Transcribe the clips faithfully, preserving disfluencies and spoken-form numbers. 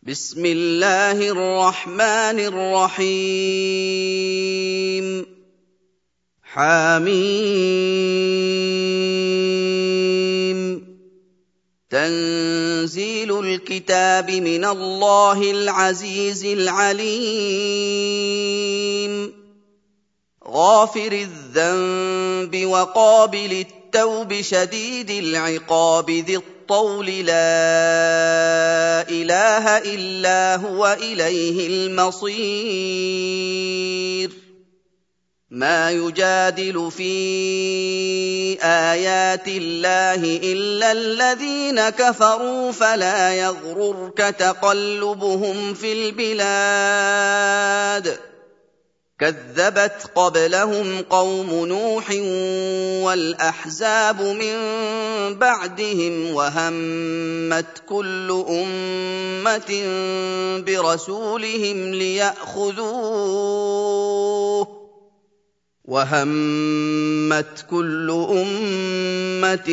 بسم الله الرحمن الرحيم حميم تنزيل الكتاب من الله العزيز العليم غافر الذنب وقابل التوب شديد العقاب ذي الطول لا إله إلا هو إليه المصير ما يجادل في آيات الله إلا الذين كفروا فلا يغررك تقلبهم في البلاد كذبت قبلهم قوم نوح والأحزاب من بعدهم وهمت كل أمة برسولهم ليأخذوه وهمت كل أمة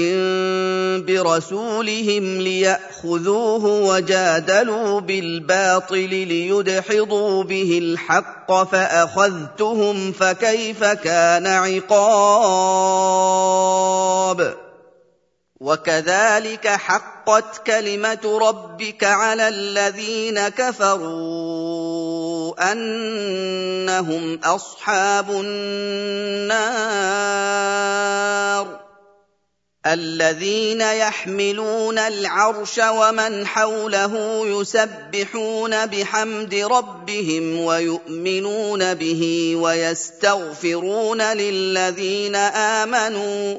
برسولهم ليأخذوه وجادلوا بالباطل ليدحضوا به الحق فأخذتهم فكيف كان عقاب وكذلك حقت كلمة ربك على الذين كفروا أنهم أصحاب النار الذين يحملون العرش ومن حوله يسبحون بحمد ربهم ويؤمنون به ويستغفرون للذين آمنوا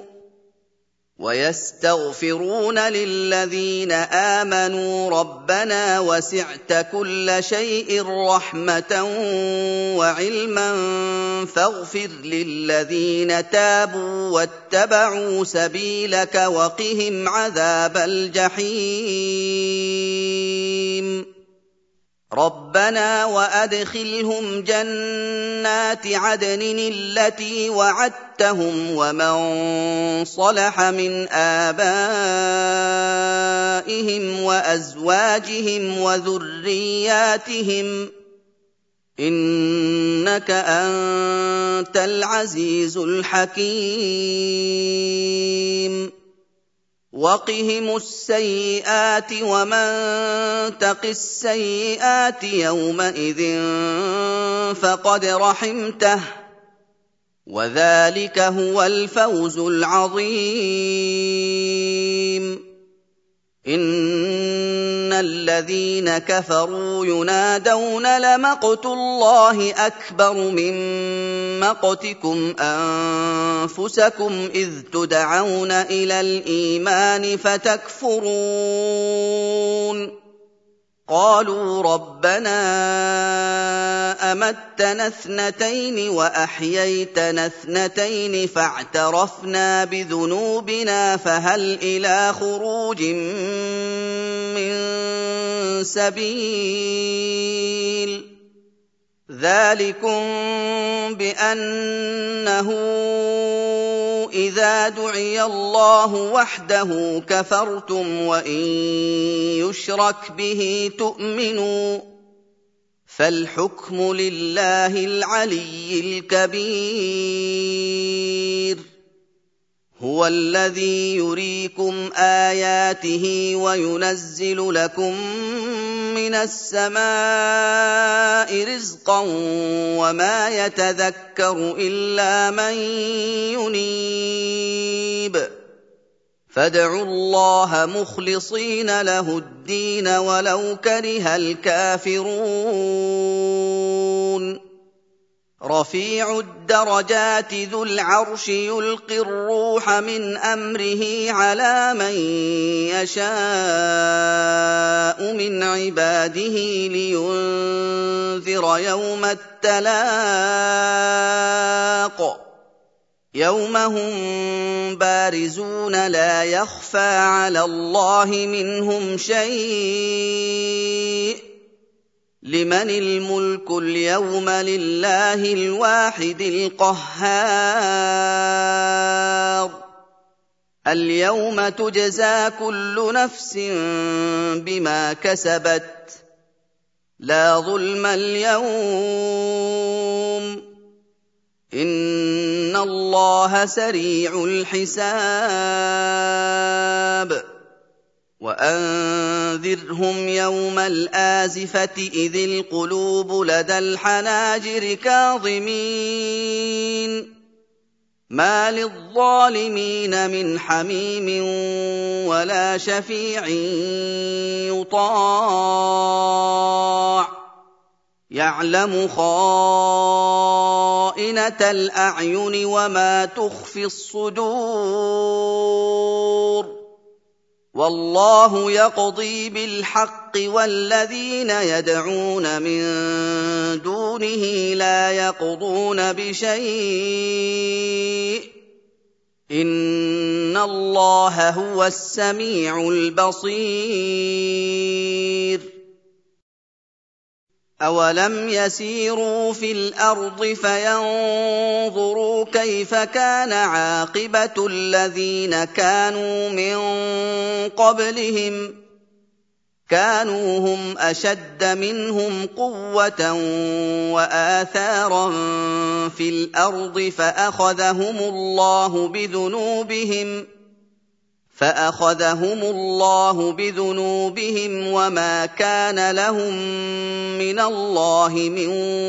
ويستغفرون للذين آمنوا ربنا وسعت كل شيء رحمة وعلما فاغفر للذين تابوا واتبعوا سبيلك وقهم عذاب الجحيم ربنا وأدخلهم جنات عدن التي وعدتهم ومن صلح من آبائهم وأزواجهم وذرياتهم إنك أنت العزيز الحكيم وقهم السيئات ومن تق السيئات يومئذ فقد رحمته وذلك هو الفوز العظيم إن الذين كفروا ينادون لمقت الله أكبر من مقتكم أنفسكم إذ تدعون إلى الإيمان فتكفرون قالوا ربنا أمتنا اثنتين وأحييتنا اثنتين فاعترفنا بذنوبنا فهل إلى خروج من سبيل ذلكم بأنه إذا دعي الله وحده كفرتم وإن يشرك به تؤمنوا فالحكم لله العلي الكبير هو الذي يريكم آياته وينزل لكم من السماء رزقا وما يتذكر إلا من ينيب فادعوا الله مخلصين له الدين ولو كره الكافرون رفيع الدرجات ذو العرش يلقي الروح من أمره على من يشاء من عباده لينذر يوم التلاق يوم هم بارزون لا يخفى على الله منهم شيء لمن الملك اليوم لله الواحد القهار اليوم تجزى كل نفس بما كسبت لا ظلم اليوم إن الله سريع الحساب وأنذرهم يوم الآزفة إذ القلوب لدى الحناجر كاظمين ما للظالمين من حميم ولا شفيع يطاع يعلم خائنة الأعين وما تخفي الصدور والله يقضي بالحق والذين يدعون من دونه لا يقضون بشيء إن الله هو السميع البصير أولم يسيروا في الأرض فينظروا كيف كان عاقبة الذين كانوا من قبلهم كانوا هم أشد منهم قوة وآثارا في الأرض فأخذهم الله بذنوبهم فأخذهم الله بذنوبهم وما كان لهم من الله من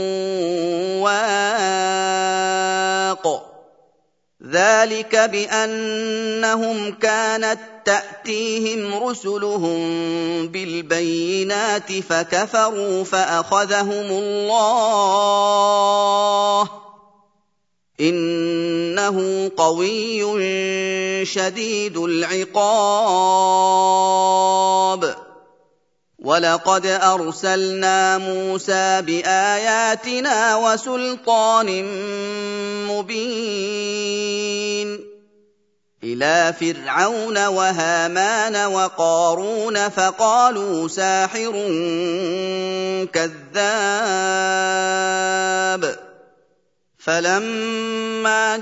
واق ذلك بأنهم كانت تأتيهم رسلهم بالبينات فكفروا فأخذهم الله إنه قوي شديد العقاب ولقد أرسلنا موسى بآياتنا وسلطان مبين إلى فرعون وهامان وقارون فقالوا ساحر كذاب فلما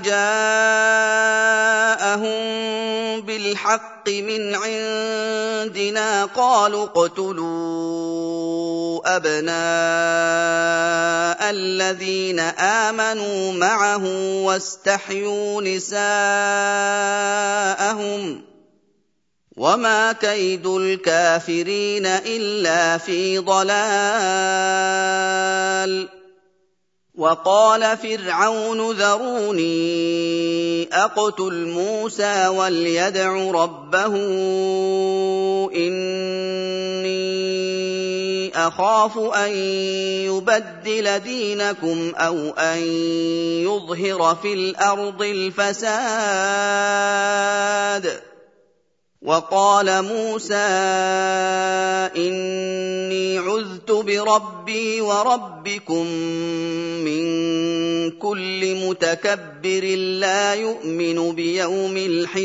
جاءهم بالحق من عندنا قالوا اقتلوا أبناء الذين آمنوا معه واستحيوا نساءهم وما كيد الكافرين إلا في ضلال وقال فرعون ذروني أقتل موسى وليدع ربه إني أخاف أن يبدل دينكم أو أن يظهر في الأرض الفساد وقال موسى إني عذت بربي وربكم من كل متكبر لا يؤمن بيوم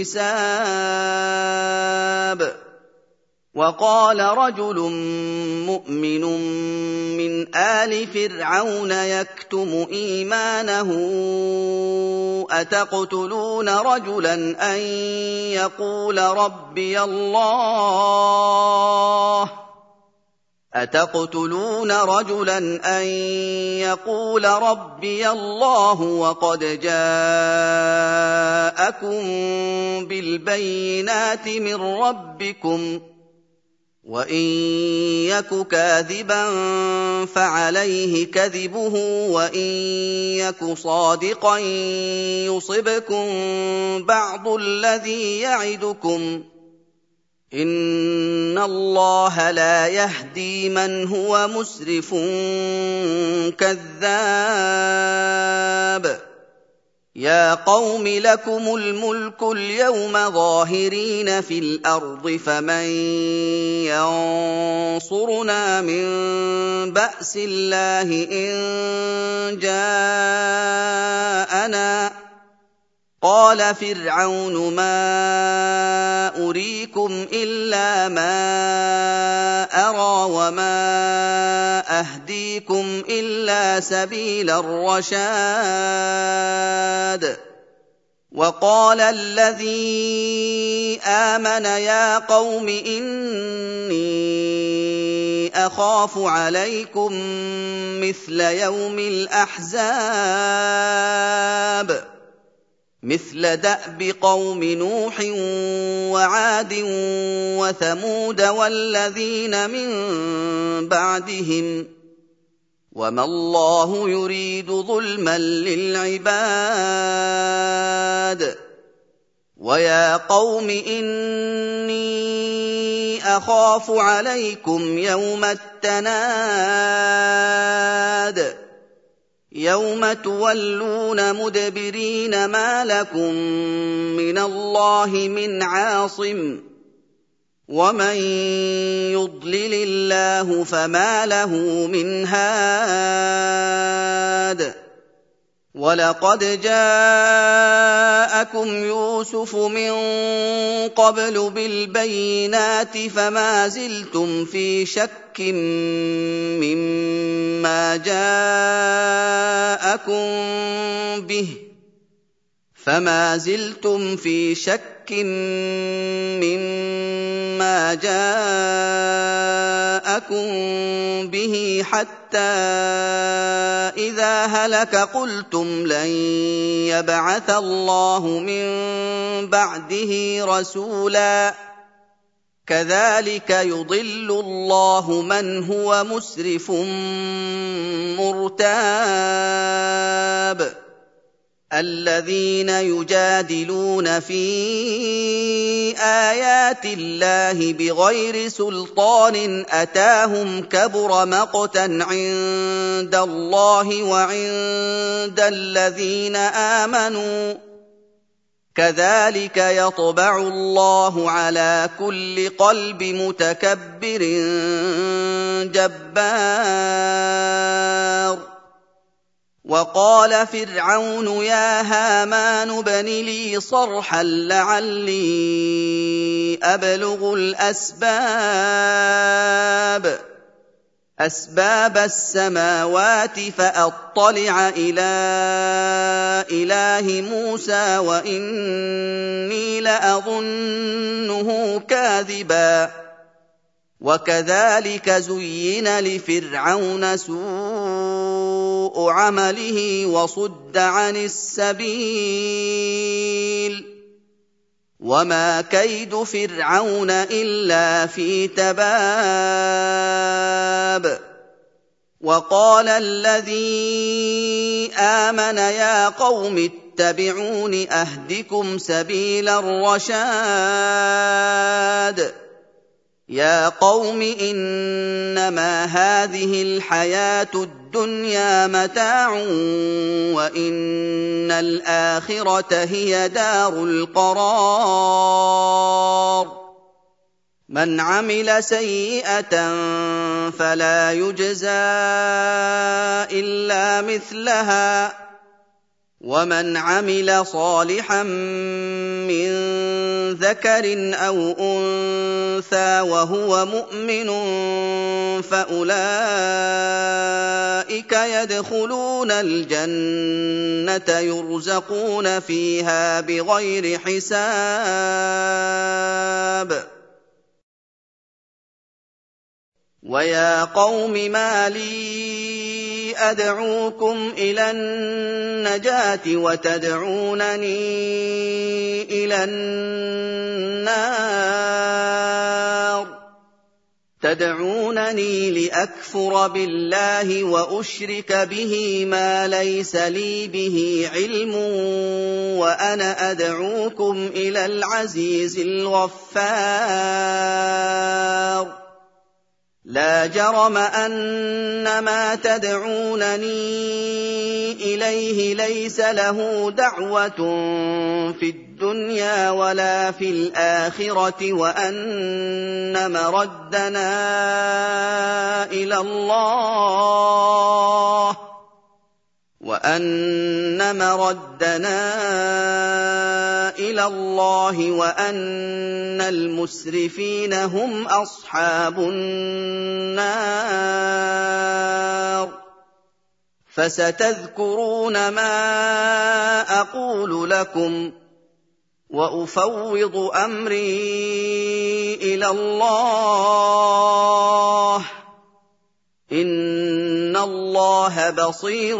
الحساب وقال رجل مؤمن من آل فرعون يكتم إيمانه أتقتلون رجلا أن يقول ربي الله أتقتلون رجلا أن يقول ربي الله وقد جاءكم بالبينات من ربكم وإن يك كاذبا فعليه كذبه وإن يك صادقا يصبكم بعض الذي يعدكم إن الله لا يهدي من هو مسرف كذاب يا قوم لكم الملك اليوم ظاهرين في الأرض فمن ينصرنا من بأس الله إن جاءنا قال فرعون ما أريكم إلا ما أرى وما أهديكم إلا سبيل الرشاد وقال الذي آمن يا قوم إني أخاف عليكم مثل يوم الأحزاب مثل دأب قوم نوح وعاد وثمود والذين من بعدهم وما الله يريد ظلما للعباد ويا قوم إني أخاف عليكم يوم التناد يوم تولون مدبرين ما لكم من الله من عاصم ومن يضلل الله فما له من هاد ولقد جاءكم يوسف من قبل بالبينات فما زلتم في شك مما جاءكم به فما زلتم في شك مما جاءكم به حتى إذا هلك قلتم لن يبعث الله من بعده رسولا كذلك يضل الله من هو مسرف مرتاب الذين يجادلون في آيات الله بغير سلطان أتاهم كبر مقتا عند الله وعند الذين آمنوا كذلك يطبع الله على كل قلب متكبر جبار وقال فرعون يا هامان ابن لي صرحا لعلي أبلغ الأسباب أسباب السماوات فأطلع إلى إله موسى وإني لأظنه كاذبا وكذلك زين لفرعون سوء عمله وصد عن السبيل وما كيد فرعون إلا في تباب وقال الذي آمن يا قوم اتبعون أهدكم سبيل الرشاد يا قوم إنما هذه الحياة الدنيا متاع وإن الآخرة هي دار القرار من عمل سيئة فلا يجزى إلا مثلها ومن عمل صالحا من ذكر أو أنثى وهو مؤمن فأولئك يدخلون الجنة يرزقون فيها بغير حساب ويا قوم ما لي أدعوكم إلى النجاة وتدعونني إلى النار تدعونني لأكفر بالله وأشرك به ما ليس لي به علم وأنا أدعوكم إلى العزيز الغفار لا جرم أن ما تدعونني إليه ليس له دعوة في الدنيا ولا في الآخرة وأن مردنا إلى الله وأن مردنا إلى الله وأن المسرفين هم أصحاب النار فستذكرون ما أقول لكم وأفوض أمري إلى الله اللَّهَ بَصِيرٌ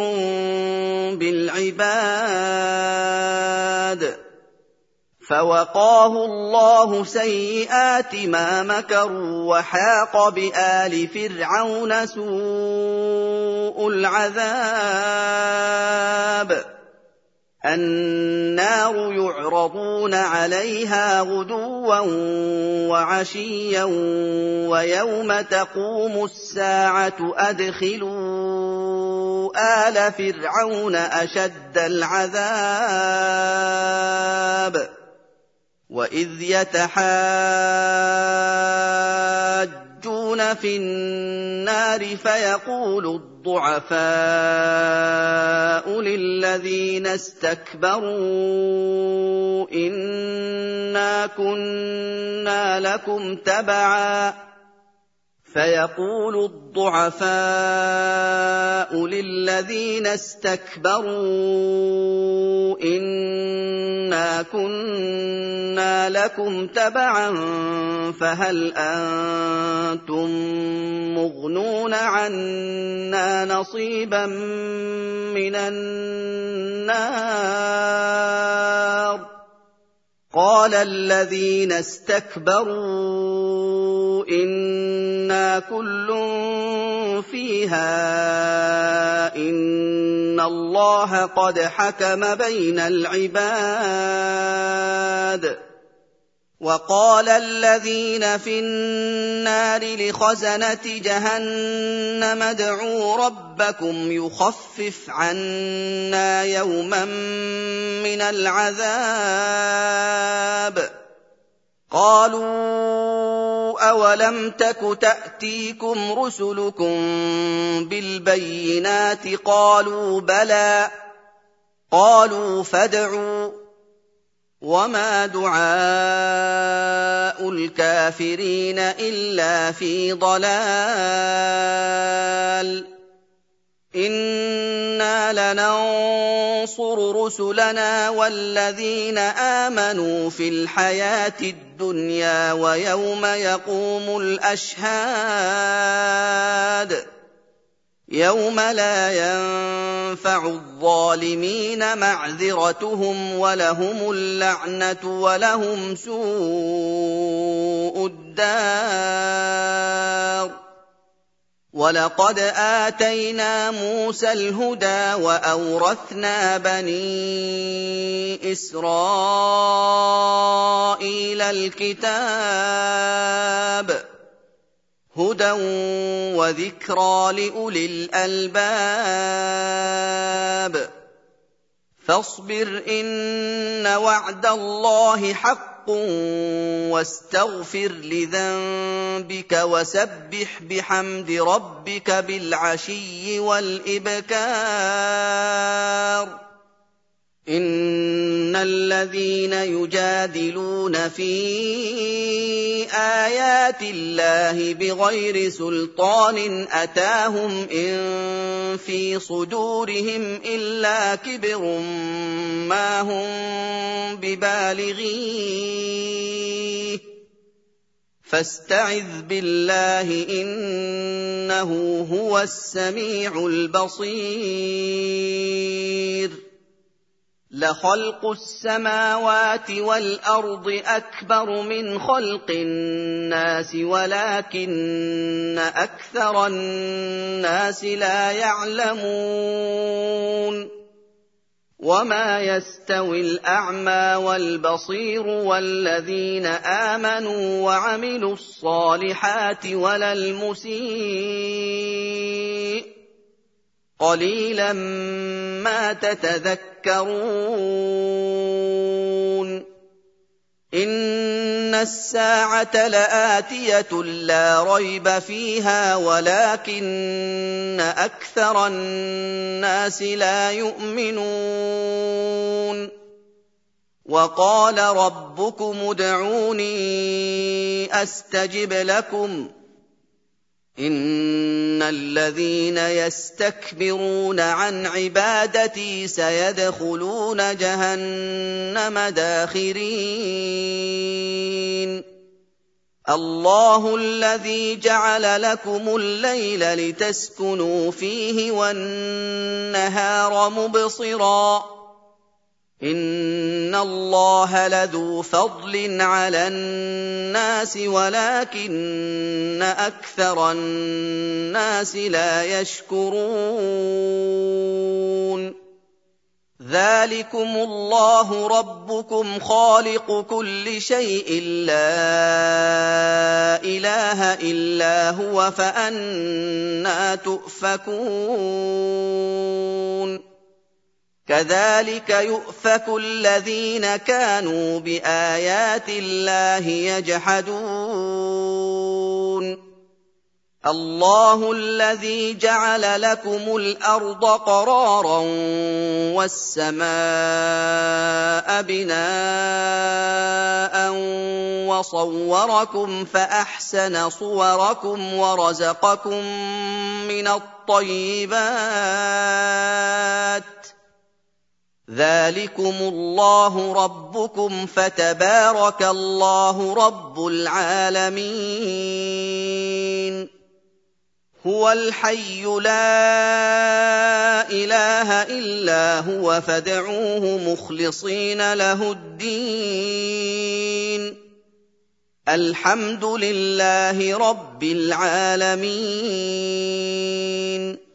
بِالْعِبَادِ فَوَقَاهُ اللَّهُ سَيِّئَاتِ مَا مَكَرُوا وَحَاقَ بِآلِ فِرْعَوْنَ سُوءُ الْعَذَابِ النَّارُ يُعْرَضُونَ عَلَيْهَا غُدُوًّا وَعَشِيًّا وَيَوْمَ تَقُومُ السَّاعَةُ أَدْخِلُوا آلَ فِرْعَوْنَ أَشَدَّ الْعَذَابِ وَإِذْ يَتَحَاجُّونَ فِي النَّارِ فَيَقُولُ الضُّعَفَاءُ لِلَّذِينَ اسْتَكْبَرُوا إِنَّا كُنَّا لَكُمْ تَبَعًا فَيَقُولُ الضُّعَفَاءُ لِلَّذِينَ اسْتَكْبَرُوا إِنَّا كُنَّا لَكُمْ تَبَعًا فَهَلْ أَنتُم مُّغْنُونَ عَنَّا نَصِيبًا مِّنَ النَّارِ قَالَ الَّذِينَ اسْتَكْبَرُوا إِنَّا كُلٌّ فِيهَا إِنَّ اللَّهَ قَدْ حَكَمَ بَيْنَ الْعِبَادِ وَقَالَ الَّذِينَ فِي النَّارِ لِخَزَنَةِ جَهَنَّمَ ادْعُوا رَبَّكُمْ يُخَفِّفْ عَنَّا يَوْمًا مِّنَ الْعَذَابِ قَالُوا أَوَلَمْ تَكُ تَأْتِيكُمْ رُسُلُكُم بِالْبَيِّنَاتِ قَالُوا بَلَىٰ قَالُوا فَادْعُوا وَمَا دُعَاءُ الْكَافِرِينَ إِلَّا فِي ضَلَالٍ إِنَّا لَنَنصُرُ رُسُلَنَا وَالَّذِينَ آمَنُوا فِي الْحَيَاةِ الدُّنْيَا وَيَوْمَ يَقُومُ الْأَشْهَادُ يَوْمَ لَا يَنفَعُ الظَّالِمِينَ مَعْذِرَتُهُمْ وَلَهُمُ اللَّعْنَةُ وَلَهُمْ سُوءُ الدَّارِ وَلَقَدْ آتَيْنَا مُوسَى الْهُدَىٰ وَأَوْرَثْنَا بَنِي إِسْرَائِيلَ الْكِتَابَ هُدًى وَذِكْرَىٰ لِأُولِي الْأَلْبَابِ فَاصْبِرْ إِنَّ وَعْدَ اللَّهِ حَقٌّ وَاسْتَغْفِرْ لِذَنبِكَ وَسَبِّحْ بِحَمْدِ رَبِّكَ بِالْعَشِيِّ وَالْإِبْكَارِ إِنَّ الَّذِينَ يُجَادِلُونَ فِي آيَاتِ اللَّهِ بِغَيْرِ سُلْطَانٍ أَتَاهُمْ إِن فِي صُدُورِهِمْ إِلَّا كِبْرٌ مَّا هُم بِبَالِغِيهِ فَاسْتَعِذْ بِاللَّهِ إِنَّهُ هُوَ السَّمِيعُ الْبَصِيرُ لَخَلْقُ السَّمَاوَاتِ وَالْأَرْضِ أَكْبَرُ مِنْ خَلْقِ النَّاسِ وَلَٰكِنَّ أَكْثَرَ النَّاسِ لَا يَعْلَمُونَ وَمَا يَسْتَوِي الْأَعْمَىٰ وَالْبَصِيرُ وَالَّذِينَ آمَنُوا وَعَمِلُوا الصَّالِحَاتِ وَلَا الْمُسِيءُ قَلِيلًا مَّا تَتَذَكَّرُونَ إِنَّ السَّاعَةَ لَآتِيَةٌ لَّا رَيْبَ فِيهَا وَلَٰكِنَّ أَكْثَرَ النَّاسِ لَا يُؤْمِنُونَ وَقَالَ رَبُّكُمُ ادْعُونِي أَسْتَجِبْ لَكُمْ إِنَّ الَّذِينَ يَسْتَكْبِرُونَ عَنْ عِبَادَتِي سَيَدْخُلُونَ جَهَنَّمَ دَاخِرِينَ الله الذي جعل لكم الليل لتسكنوا فيه والنهار مبصرا إن الله لذو فضل على الناس ولكن أكثر الناس لا يشكرون ذلكم الله ربكم خالق كل شيء لا إله إلا هو فأنى تؤفكون كذلك يؤفك الذين كانوا بآيات الله يجحدون الله الذي جعل لكم الأرض قرارا والسماء بناء وصوركم فأحسن صوركم ورزقكم من الطيبات ذلكم الله ربكم فتبارك الله رب العالمين هو الحي لا إله إلا هو فادعوه مخلصين له الدين الحمد لله رب العالمين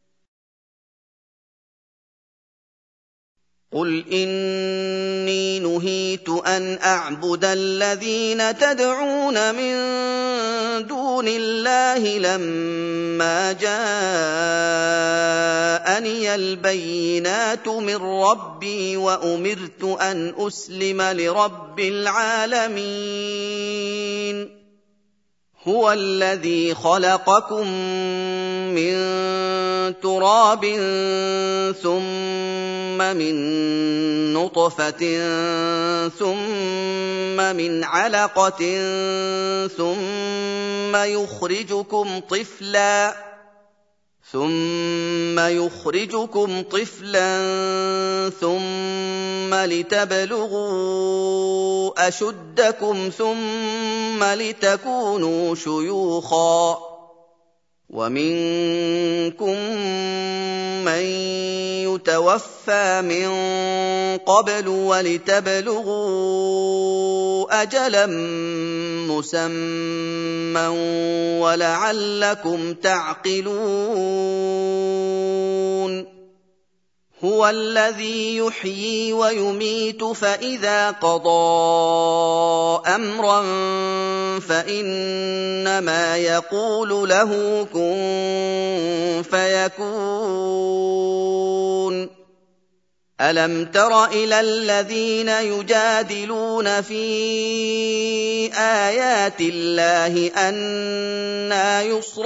قل إني نهيت أن أعبد الذين تدعون من دون الله لما جاءني البينات من ربي وأمرت أن أسلم لرب العالمين هو الذي خلقكم من تراب ثم من نطفة ثم من علقة ثم يخرجكم طفلا ثم يخرجكم طفلا ثم لتبلغوا أشدكم ثم لتكونوا شيوخا ومنكم من يتوفى من قبل ولتبلغوا أجلا مسمى ولعلكم تعقلون هو الذي يحيي ويميت فإذا قضى أمرا فإنما يقول له كن فيكون ألم تر إلى الذين يجادلون في آيات الله أنى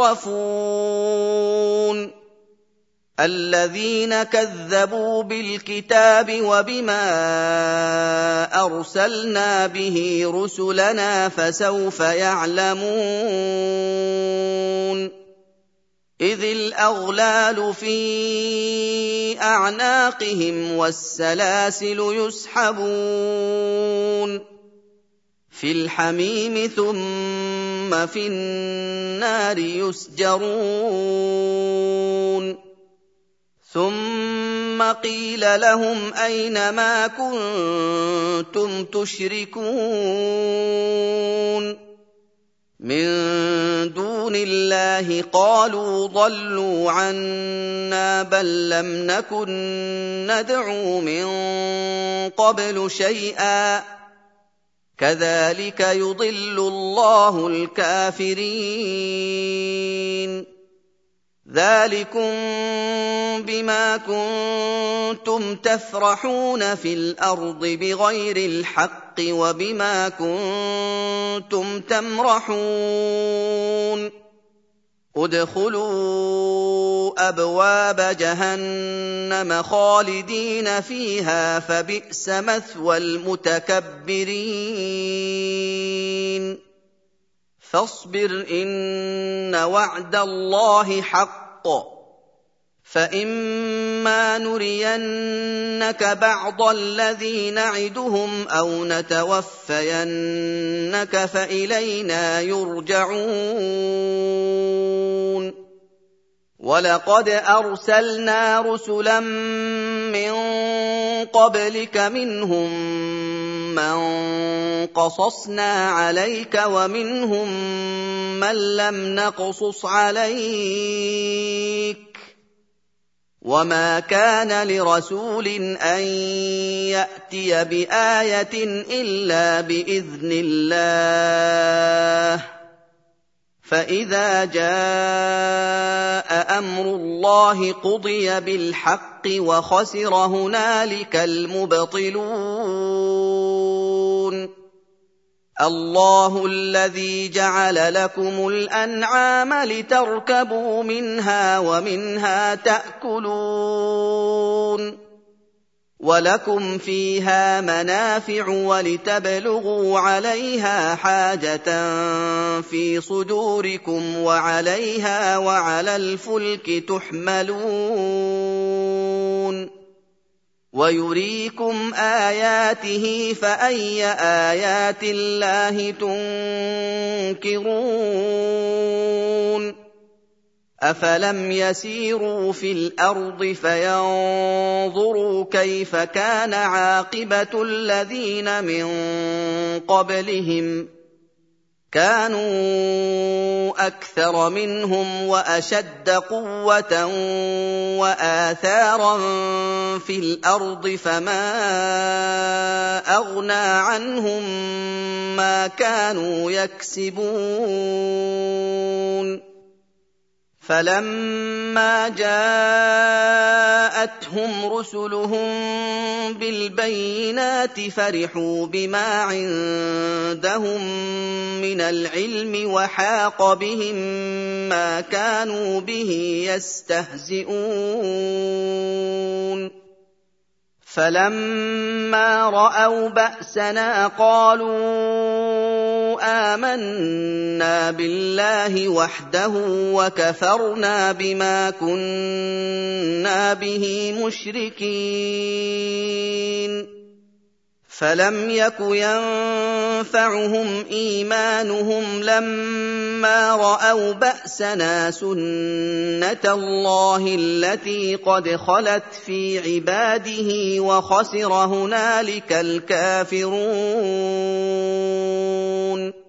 يصرفون الذين كذبوا بالكتاب وبما أرسلنا به رسلنا فسوف يعلمون إذ الأغلال في أعناقهم والسلاسل يسحبون في الحميم ثم في النار يسجرون ثم قيل لهم أين ما كنتم تشركون من دون الله قالوا ضلوا عنا بل لم نكن ندعو من قبل شيئا كذلك يضل الله الكافرين ذلكم بما كنتم تفرحون في الأرض بغير الحق وبما كنتم تمرحون ادخلوا أبواب جهنم خالدين فيها فبئس مثوى المتكبرين فاصبر إن وعد الله حق فإما نرينك بعض الذي نعدهم أو نتوفينك فإلينا يرجعون ولقد أرسلنا رسلا من قبلك منهم من قصصنا عليك ومنهم من لم نقصص عليك وما كان لرسول أن يأتي بآية إلا بإذن الله فإذا جاء أمر الله قضي بالحق وخسر هنالك المبطلون الله الذي جعل لكم الأنعام لتركبوا منها ومنها تأكلون ولكم فيها منافع ولتبلغوا عليها حاجة في صدوركم وعليها وعلى الفلك تحملون ويريكم آياته فأي آيات الله تنكرون أفلم يسيروا في الأرض فينظروا كيف كان عاقبة الذين من قبلهم كانوا أكثر منهم وأشد قوة وآثارا في الأرض فما أغنى عنهم ما كانوا يكسبون فلما جاءتهم رسلهم بالبينات فرحوا بما عندهم من العلم وحاق بهم ما كانوا به يستهزئون فلما رأوا بأسنا قالوا آمنا بالله وحده وكفرنا بما كنا به مشركين فلم يك ينفعهم إيمانهم لما رأوا بأسنا سنة الله التي قد خلت في عباده وخسر هنالك الكافرون